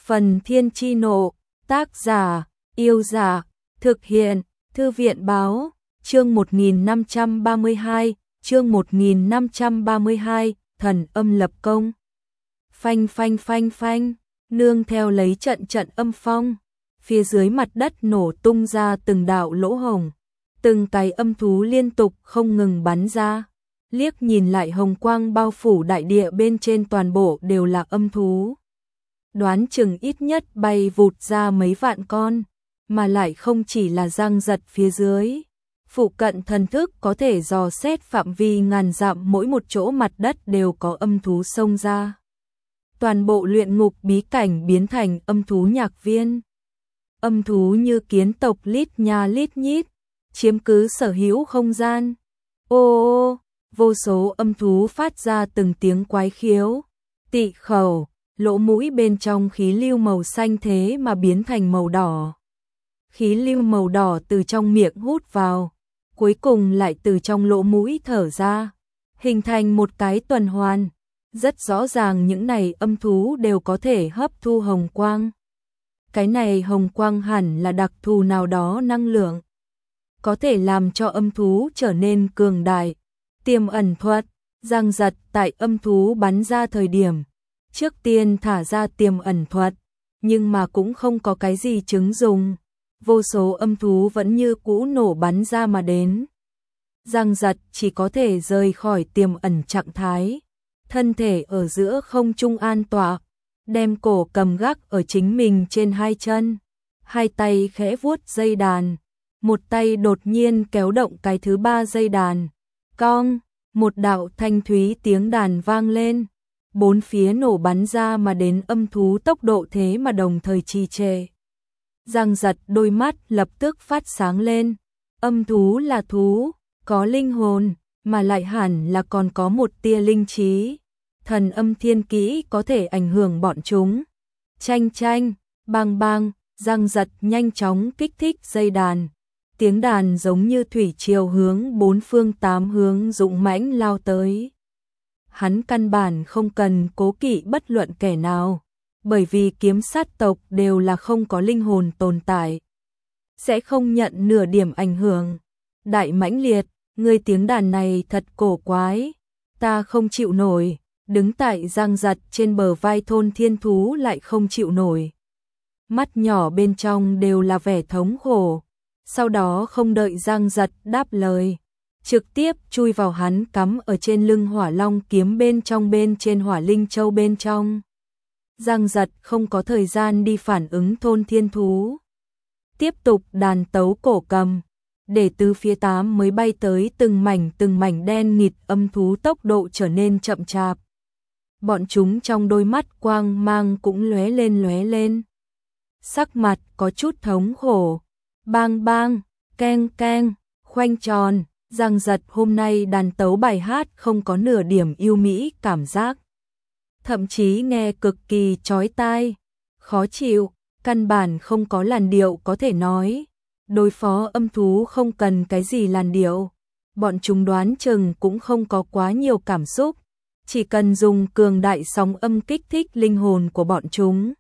Phần Thiên Chi Nộ, tác giả, Yêu Giả, thực hiện, Thư viện Báo, chương 1532, chương 1532, Thần Âm Lập Công. Phanh phanh phanh phanh, nương theo lấy trận âm phong, phía dưới mặt đất nổ tung ra từng đạo lỗ hổng, từng cái âm thú liên tục không ngừng bắn ra. Liếc nhìn lại hồng quang bao phủ đại địa bên trên toàn bộ đều là âm thú. Đoán chừng ít nhất bay vụt ra mấy vạn con, mà lại không chỉ là Giang Giật phía dưới. Phụ cận thần thức có thể dò xét phạm vi ngàn dặm, mỗi một chỗ mặt đất đều có âm thú xông ra. Toàn bộ luyện ngục bí cảnh biến thành âm thú nhạc viên. Âm thú như kiến tộc lít nha lít nhít, chiếm cứ sở hữu không gian. Ô, vô số âm thú phát ra từng tiếng quái khiếu, tị khẩu, lỗ mũi bên trong khí lưu màu xanh thế mà biến thành màu đỏ. Khí lưu màu đỏ từ trong miệng hút vào, cuối cùng lại từ trong lỗ mũi thở ra, hình thành một cái tuần hoàn. Rất rõ ràng những này âm thú đều có thể hấp thu hồng quang. Cái này hồng quang hẳn là đặc thù nào đó năng lượng, có thể làm cho âm thú trở nên cường đại. Tiềm ẩn thuật, Giang Giật tại âm thú bắn ra thời điểm, trước tiên thả ra tiềm ẩn thuật, nhưng mà cũng không có cái gì chứng dùng. Vô số âm thú vẫn như cũ nổ bắn ra mà đến. Giang Giật chỉ có thể rời khỏi tiềm ẩn trạng thái, thân thể ở giữa không trung an tọa, đem cổ cầm gác ở chính mình trên hai chân, hai tay khẽ vuốt dây đàn, một tay đột nhiên kéo động cái thứ ba dây đàn. Cong, một đạo thanh thúy tiếng đàn vang lên, bốn phía nổ bắn ra mà đến âm thú tốc độ thế mà đồng thời trì trệ. Giang Giật đôi mắt lập tức phát sáng lên, âm thú là thú, có linh hồn, mà lại hẳn là còn có một tia linh trí. Thần âm thiên kỹ có thể ảnh hưởng bọn chúng. Chanh chanh, bang bang, Giang Giật nhanh chóng kích thích dây đàn. Tiếng đàn giống như thủy triều hướng bốn phương tám hướng dũng mãnh lao tới. Hắn căn bản không cần cố kỵ bất luận kẻ nào, bởi vì kiếm sát tộc đều là không có linh hồn tồn tại, sẽ không nhận nửa điểm ảnh hưởng. Đại mãnh liệt, ngươi tiếng đàn này thật cổ quái, ta không chịu nổi. Đứng tại Giang Giật trên bờ vai thôn thiên thú lại không chịu nổi. Mắt nhỏ bên trong đều là vẻ thống khổ. Sau đó không đợi Giang Giật đáp lời, trực tiếp chui vào hắn cắm ở trên lưng Hỏa Long kiếm bên trên Hỏa Linh Châu bên trong. Giang Giật không có thời gian đi phản ứng thôn thiên thú, tiếp tục đàn tấu cổ cầm, để từ phía tám mới bay tới từng mảnh đen nghịt âm thú tốc độ trở nên chậm chạp. Bọn chúng trong đôi mắt quang mang cũng lóe lên. Sắc mặt có chút thống khổ. Bang bang, keng keng, khoanh tròn. Giang Giật hôm nay đàn tấu bài hát không có nửa điểm yêu mỹ cảm giác, thậm chí nghe cực kỳ chói tai, khó chịu, căn bản không có làn điệu có thể nói. Đối phó âm thú không cần cái gì làn điệu, bọn chúng đoán chừng cũng không có quá nhiều cảm xúc, chỉ cần dùng cường đại sóng âm kích thích linh hồn của bọn chúng,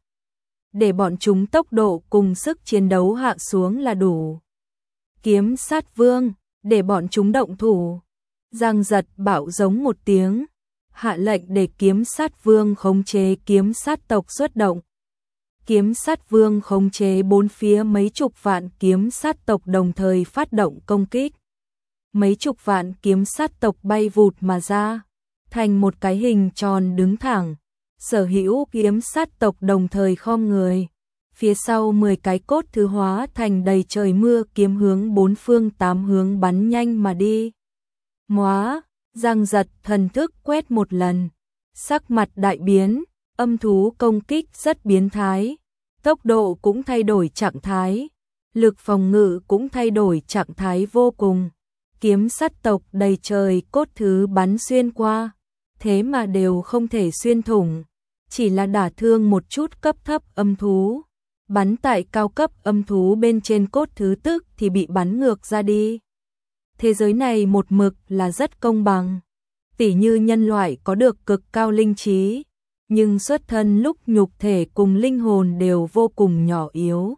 để bọn chúng tốc độ cùng sức chiến đấu hạ xuống là đủ. Kiếm sát vương, để bọn chúng động thủ. Giang Giật bảo giống một tiếng, hạ lệnh để kiếm sát vương khống chế kiếm sát tộc xuất động. Kiếm sát vương khống chế bốn phía mấy chục vạn kiếm sát tộc đồng thời phát động công kích. Mấy chục vạn kiếm sát tộc bay vụt mà ra, thành một cái hình tròn đứng thẳng. Sở hữu kiếm sát tộc đồng thời khom người. Phía sau 10 cái cốt thứ hóa thành đầy trời mưa kiếm hướng bốn phương tám hướng bắn nhanh mà đi. Móa, Giang Giật thần thức quét một lần, sắc mặt đại biến, âm thú công kích rất biến thái, tốc độ cũng thay đổi trạng thái, lực phòng ngự cũng thay đổi trạng thái vô cùng. Kiếm sát tộc đầy trời cốt thứ bắn xuyên qua, thế mà đều không thể xuyên thủng, chỉ là đả thương một chút cấp thấp âm thú. Bắn tại cao cấp âm thú bên trên cốt thứ tức thì bị bắn ngược ra đi. Thế giới này một mực là rất công bằng. Tỉ như nhân loại có được cực cao linh trí, nhưng xuất thân lúc nhục thể cùng linh hồn đều vô cùng nhỏ yếu.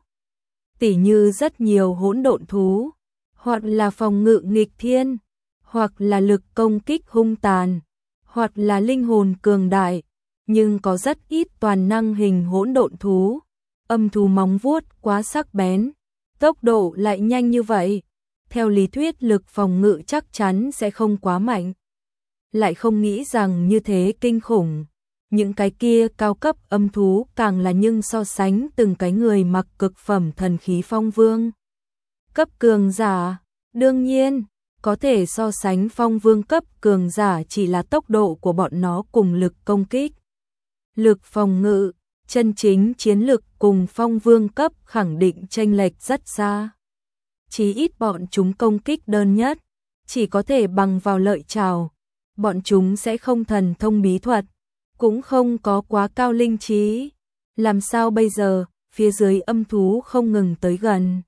Tỉ như rất nhiều hỗn độn thú, hoặc là phòng ngự nghịch thiên, hoặc là lực công kích hung tàn, hoặc là linh hồn cường đại, nhưng có rất ít toàn năng hình hỗn độn thú. Âm thú móng vuốt quá sắc bén, tốc độ lại nhanh như vậy, theo lý thuyết lực phòng ngự chắc chắn sẽ không quá mạnh. Lại không nghĩ rằng như thế kinh khủng. Những cái kia cao cấp âm thú càng là nhưng so sánh từng cái người mặc cực phẩm thần khí phong vương cấp cường giả, đương nhiên, có thể so sánh phong vương cấp cường giả chỉ là tốc độ của bọn nó cùng lực công kích. Lực phòng ngự, chân chính chiến lực cùng phong vương cấp khẳng định chênh lệch rất xa. Chí ít bọn chúng công kích đơn nhất, chỉ có thể bằng vào lợi trảo. Bọn chúng sẽ không thần thông bí thuật, cũng không có quá cao linh trí. Làm sao bây giờ, phía dưới âm thú không ngừng tới gần.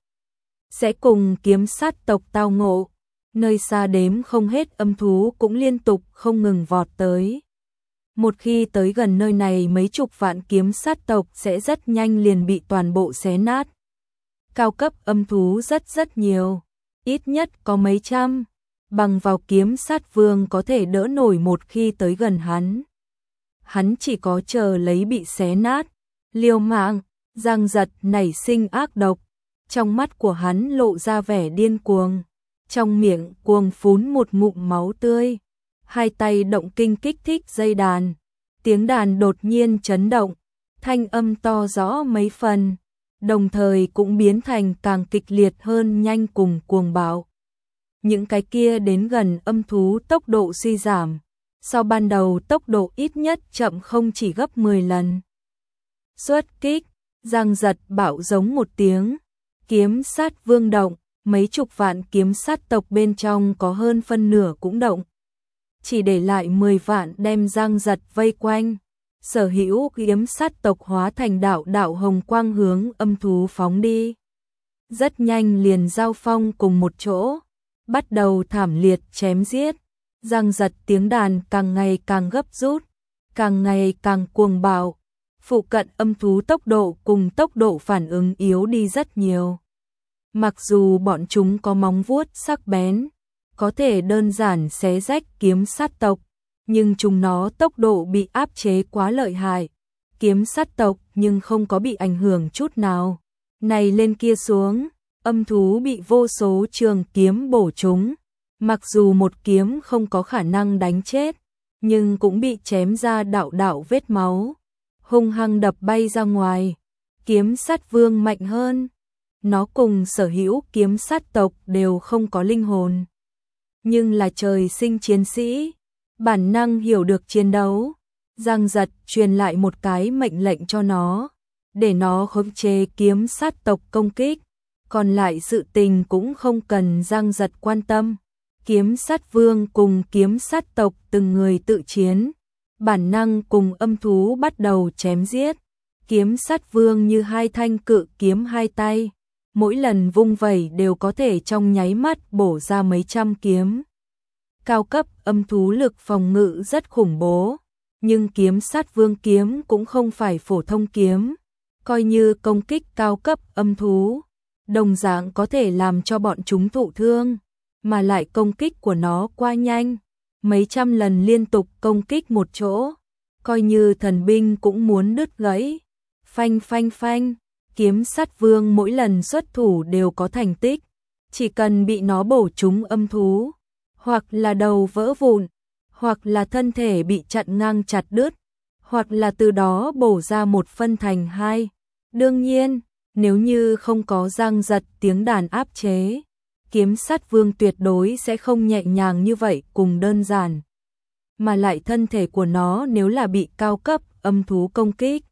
Sẽ cùng kiếm sát tộc tao ngộ, nơi xa đếm không hết âm thú cũng liên tục không ngừng vọt tới. Một khi tới gần nơi này mấy chục vạn kiếm sát tộc sẽ rất nhanh liền bị toàn bộ xé nát. Cao cấp âm thú rất nhiều, ít nhất có mấy trăm, bằng vào kiếm sát vương có thể đỡ nổi một khi tới gần hắn. Hắn chỉ có chờ lấy bị xé nát, liều mạng, Giang Giật nảy sinh ác độc, trong mắt của hắn lộ ra vẻ điên cuồng, trong miệng cuồng phún một ngụm máu tươi, hai tay động kinh kích thích dây đàn, tiếng đàn đột nhiên chấn động, thanh âm to rõ mấy phần, đồng thời cũng biến thành càng kịch liệt hơn nhanh cùng cuồng bạo. Những cái kia đến gần âm thú tốc độ suy giảm, sau ban đầu tốc độ ít nhất chậm không chỉ gấp 10 lần. Xuất kích, Giang Giật bạo giống một tiếng, kiếm sát vương động, mấy chục vạn kiếm sát tộc bên trong có hơn phân nửa cũng động. Chỉ để lại 10 vạn đem Giang Giật vây quanh, sở hữu kiếm sát tộc hóa thành đạo hồng quang hướng âm thú phóng đi. Rất nhanh liền giao phong cùng một chỗ, bắt đầu thảm liệt chém giết. Giang Giật tiếng đàn càng ngày càng gấp rút, càng ngày càng cuồng bạo. Phụ cận âm thú tốc độ cùng tốc độ phản ứng yếu đi rất nhiều. Mặc dù bọn chúng có móng vuốt sắc bén, có thể đơn giản xé rách kiếm sát tộc, nhưng chúng nó tốc độ bị áp chế quá lợi hại. Kiếm sát tộc nhưng không có bị ảnh hưởng chút nào. Này lên kia xuống, âm thú bị vô số trường kiếm bổ trúng. Mặc dù một kiếm không có khả năng đánh chết, nhưng cũng bị chém ra đạo vết máu, hung hăng đập bay ra ngoài. Kiếm sát vương mạnh hơn, nó cùng sở hữu kiếm sát tộc đều không có linh hồn, nhưng là trời sinh chiến sĩ, bản năng hiểu được chiến đấu. Giang Giật truyền lại một cái mệnh lệnh cho nó, để nó khống chế kiếm sát tộc công kích, còn lại sự tình cũng không cần Giang Giật quan tâm. Kiếm sát vương cùng kiếm sát tộc từng người tự chiến, bản năng cùng âm thú bắt đầu chém giết. Kiếm sát vương như hai thanh cự kiếm hai tay, mỗi lần vung vẩy đều có thể trong nháy mắt bổ ra mấy trăm kiếm. Cao cấp âm thú lực phòng ngự rất khủng bố, nhưng kiếm sát vương kiếm cũng không phải phổ thông kiếm, coi như công kích cao cấp âm thú, đồng dạng có thể làm cho bọn chúng thụ thương. Mà lại công kích của nó quá nhanh, mấy trăm lần liên tục công kích một chỗ, coi như thần binh cũng muốn đứt gãy. Phanh phanh phanh, kiếm sát vương mỗi lần xuất thủ đều có thành tích, chỉ cần bị nó bổ trúng âm thú, hoặc là đầu vỡ vụn, hoặc là thân thể bị chặn ngang chặt đứt, hoặc là từ đó bổ ra một phân thành hai. Đương nhiên, nếu như không có Giang Giật tiếng đàn áp chế, kiếm sát vương tuyệt đối sẽ không nhẹ nhàng như vậy cùng đơn giản. Mà lại thân thể của nó nếu là bị cao cấp âm thú công kích,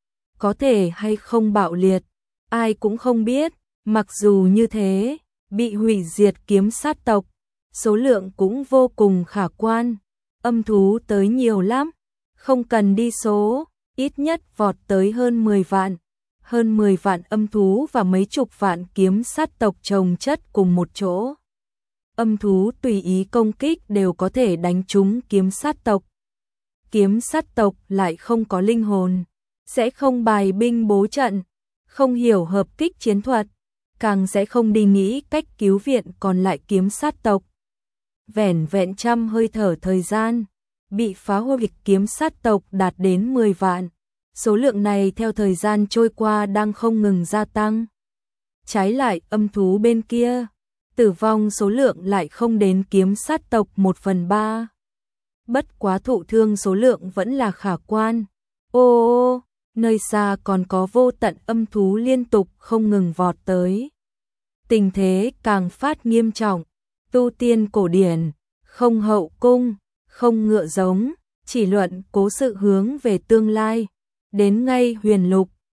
có thể hay không bạo liệt, ai cũng không biết. Mặc dù như thế, bị hủy diệt kiếm sát tộc, số lượng cũng vô cùng khả quan. Âm thú tới nhiều lắm, không cần đi số, ít nhất vọt tới hơn 10 vạn. Hơn 10 vạn âm thú và mấy chục vạn kiếm sát tộc chồng chất cùng một chỗ. Âm thú tùy ý công kích đều có thể đánh trúng kiếm sát tộc. kiếm sát tộc lại không có linh hồn, sẽ không bài binh bố trận, không hiểu hợp kích chiến thuật, càng sẽ không đi nghĩ cách cứu viện còn lại kiếm sát tộc. Vẻn vẹn trăm hơi thở thời gian, bị phá hủy kiếm sát tộc đạt đến 10 vạn. Số lượng này theo thời gian trôi qua đang không ngừng gia tăng. Trái lại âm thú bên kia, tử vong số lượng lại không đến kiếm sát tộc 1/3. Bất quá thụ thương số lượng vẫn là khả quan. Ô, nơi xa còn có vô tận âm thú liên tục không ngừng vọt tới. Tình thế càng phát nghiêm trọng, tu tiên cổ điển, không hậu cung, không ngựa giống, chỉ luận cố sự hướng về tương lai. Đến ngay huyền lục,